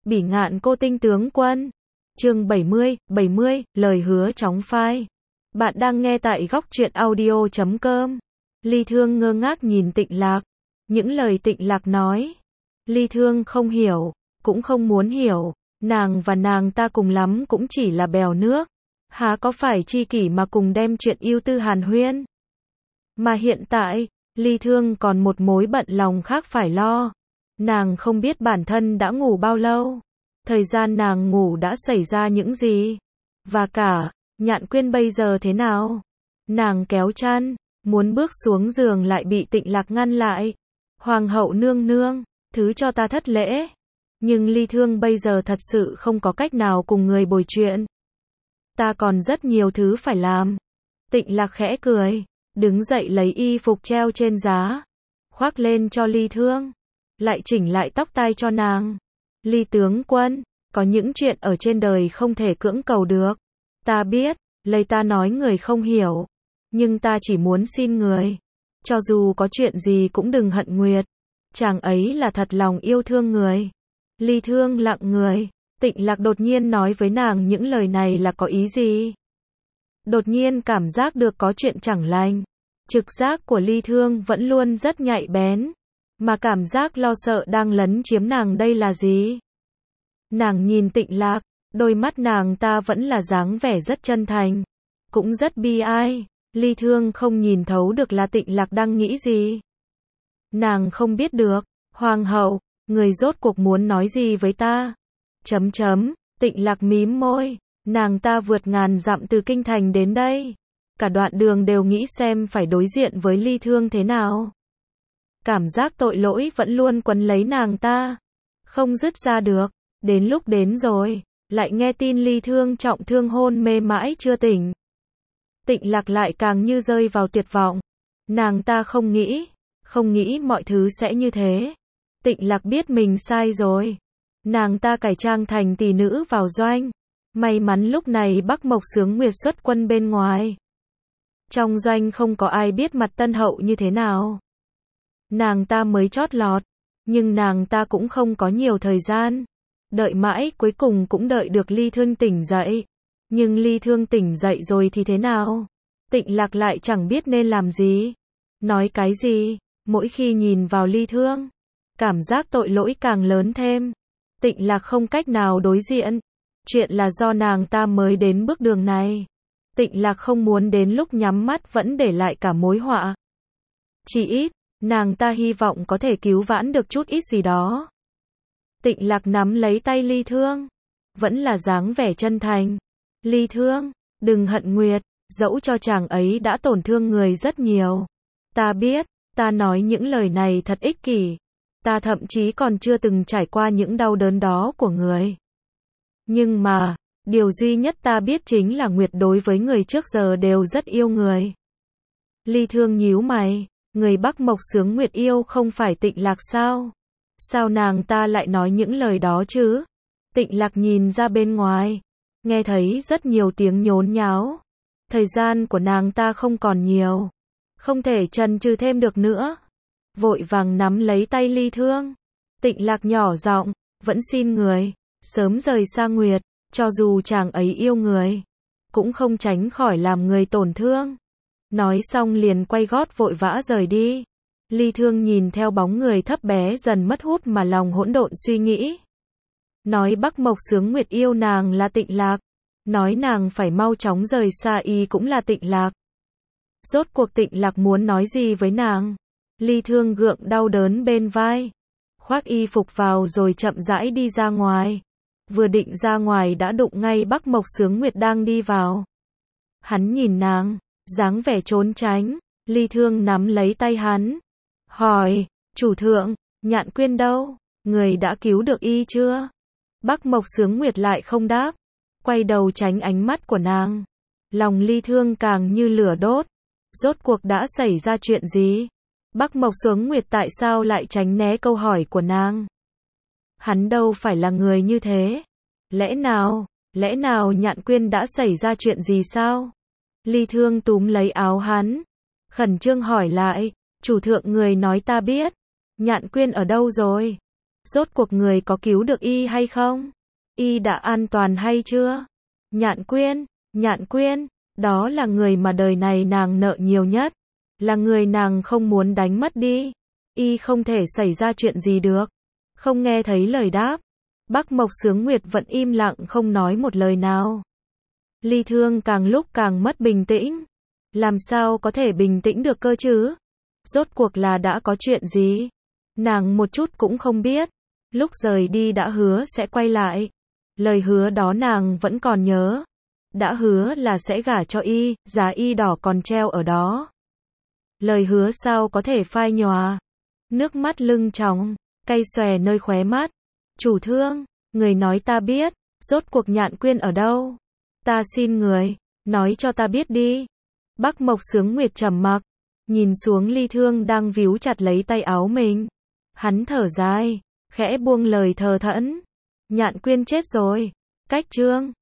Bỉ ngạn cô tinh tướng quân. Chương 70, lời hứa chóng phai. Bạn đang nghe tại góc truyện audio.com. Ly Thương ngơ ngác nhìn Tịnh Lạc. Những lời Tịnh Lạc nói, Ly Thương không hiểu, cũng không muốn hiểu. Nàng và nàng ta cùng lắm cũng chỉ là bèo nước. Há có phải tri kỷ mà cùng đem chuyện yêu tư hàn huyên. Mà hiện tại, Ly Thương còn một mối bận lòng khác phải lo. Nàng không biết bản thân đã ngủ bao lâu. Thời gian nàng ngủ đã xảy ra những gì. Và cả, Nhạn Quyên bây giờ thế nào? Nàng kéo chăn, muốn bước xuống giường lại bị Tịnh Lạc ngăn lại. Hoàng hậu nương nương, thứ cho ta thất lễ. Nhưng Ly Thương bây giờ thật sự không có cách nào cùng người bồi chuyện. Ta còn rất nhiều thứ phải làm. Tịnh Lạc khẽ cười, đứng dậy lấy y phục treo trên giá, khoác lên cho Ly Thương, lại chỉnh lại tóc tai cho nàng. Ly tướng quân, có những chuyện ở trên đời không thể cưỡng cầu được. Ta biết, lời ta nói người không hiểu, nhưng ta chỉ muốn xin người, cho dù có chuyện gì cũng đừng hận Nguyệt. Chàng ấy là thật lòng yêu thương người. Ly Thương lặng người. Tịnh Lạc đột nhiên nói với nàng những lời này là có ý gì? Đột nhiên cảm giác được có chuyện chẳng lành. Trực giác của Ly Thương vẫn luôn rất nhạy bén, mà cảm giác lo sợ đang lấn chiếm nàng đây là gì? Nàng nhìn Tịnh Lạc, đôi mắt nàng ta vẫn là dáng vẻ rất chân thành, cũng rất bi ai. Ly Thương không nhìn thấu được là Tịnh Lạc đang nghĩ gì. Nàng không biết được. Hoàng hậu, người rốt cuộc muốn nói gì với ta? Tịnh Lạc mím môi. Nàng ta vượt ngàn dặm từ kinh thành đến đây. Cả đoạn đường đều nghĩ xem phải đối diện với Ly Thương thế nào. Cảm giác tội lỗi vẫn luôn quấn lấy nàng ta, không dứt ra được. Đến lúc đến rồi, lại nghe tin Ly Thương trọng thương hôn mê mãi chưa tỉnh. Tịnh Lạc lại càng như rơi vào tuyệt vọng. Nàng ta không nghĩ mọi thứ sẽ như thế. Tịnh Lạc biết mình sai rồi. Nàng ta cải trang thành tỷ nữ vào doanh. May mắn lúc này Bắc Mộc Xướng Nguyệt xuất quân bên ngoài. Trong doanh không có ai biết mặt tân hậu như thế nào. Nàng ta mới chót lọt, nhưng nàng ta cũng không có nhiều thời gian. Đợi mãi cuối cùng cũng đợi được Ly Thương tỉnh dậy. Nhưng Ly Thương tỉnh dậy rồi thì thế nào? Tịnh Lạc lại chẳng biết nên làm gì, nói cái gì. Mỗi khi nhìn vào Ly Thương, cảm giác tội lỗi càng lớn thêm. Tịnh Lạc không cách nào đối diện. Chuyện là do nàng ta mới đến bước đường này. Tịnh Lạc không muốn đến lúc nhắm mắt vẫn để lại cả mối họa. Chỉ ít, nàng ta hy vọng có thể cứu vãn được chút ít gì đó. Tịnh Lạc nắm lấy tay Ly Thương, vẫn là dáng vẻ chân thành. Ly Thương, đừng hận Nguyệt, dẫu cho chàng ấy đã tổn thương người rất nhiều. Ta biết, ta nói những lời này thật ích kỷ. Ta thậm chí còn chưa từng trải qua những đau đớn đó của người. Nhưng mà, điều duy nhất ta biết chính là Nguyệt đối với người trước giờ đều rất yêu người. Ly Thương nhíu mày, người Bắc Mộc Xướng Nguyệt yêu không phải Tịnh Lạc sao? Sao nàng ta lại nói những lời đó chứ? Tịnh Lạc nhìn ra bên ngoài, nghe thấy rất nhiều tiếng nhốn nháo. Thời gian của nàng ta không còn nhiều, không thể chần chừ thêm được nữa. Vội vàng nắm lấy tay Ly Thương. Tịnh Lạc nhỏ giọng, vẫn xin người sớm rời xa Nguyệt, cho dù chàng ấy yêu người, cũng không tránh khỏi làm người tổn thương. Nói xong liền quay gót vội vã rời đi. Ly Thương nhìn theo bóng người thấp bé dần mất hút mà lòng hỗn độn suy nghĩ. Nói Bắc Mộc Xướng Nguyệt yêu nàng là Tịnh Lạc, nói nàng phải mau chóng rời xa y cũng là Tịnh Lạc. Rốt cuộc Tịnh Lạc muốn nói gì với nàng? Ly Thương gượng đau đớn bên vai, khoác y phục vào rồi chậm rãi đi ra ngoài. Vừa định ra ngoài đã đụng ngay Bắc Mộc Xướng Nguyệt đang đi vào. Hắn nhìn nàng, dáng vẻ trốn tránh. Ly Thương nắm lấy tay hắn, hỏi, chủ thượng, Nhạn Quyên đâu? Người đã cứu được y chưa? Bắc Mộc Xướng Nguyệt lại không đáp, quay đầu tránh ánh mắt của nàng. Lòng Ly Thương càng như lửa đốt. Rốt cuộc đã xảy ra chuyện gì? Bắc Mộc Xướng Nguyệt tại sao lại tránh né câu hỏi của nàng? Hắn đâu phải là người như thế. Lẽ nào Nhạn Quyên đã xảy ra chuyện gì sao? Ly Thương túm lấy áo hắn, khẩn trương hỏi lại, chủ thượng người nói ta biết. Nhạn Quyên ở đâu rồi? Rốt cuộc người có cứu được y hay không? Y đã an toàn hay chưa? Nhạn Quyên, đó là người mà đời này nàng nợ nhiều nhất. Là người nàng không muốn đánh mất đi. Y không thể xảy ra chuyện gì được. Không nghe thấy lời đáp. Bắc Mộc Sướng Nguyệt vẫn im lặng không nói một lời nào. Ly Thương càng lúc càng mất bình tĩnh. Làm sao có thể bình tĩnh được cơ chứ? Rốt cuộc là đã có chuyện gì? Nàng một chút cũng không biết. Lúc rời đi đã hứa sẽ quay lại. Lời hứa đó nàng vẫn còn nhớ. Đã hứa là sẽ gả cho y, giá y đỏ còn treo ở đó. Lời hứa sao có thể phai nhòa. Nước mắt lưng tròng, cay xòe nơi khóe mắt. Chủ Thương, người nói ta biết, rốt cuộc Nhạn Quyên ở đâu? Ta xin người, nói cho ta biết đi. Bắc Mộc Sướng Nguyệt trầm mặc, nhìn xuống Ly Thương đang víu chặt lấy tay áo mình. Hắn thở dài, khẽ buông lời thờ thẫn. Nhạn Quyên chết rồi. Cách Trương,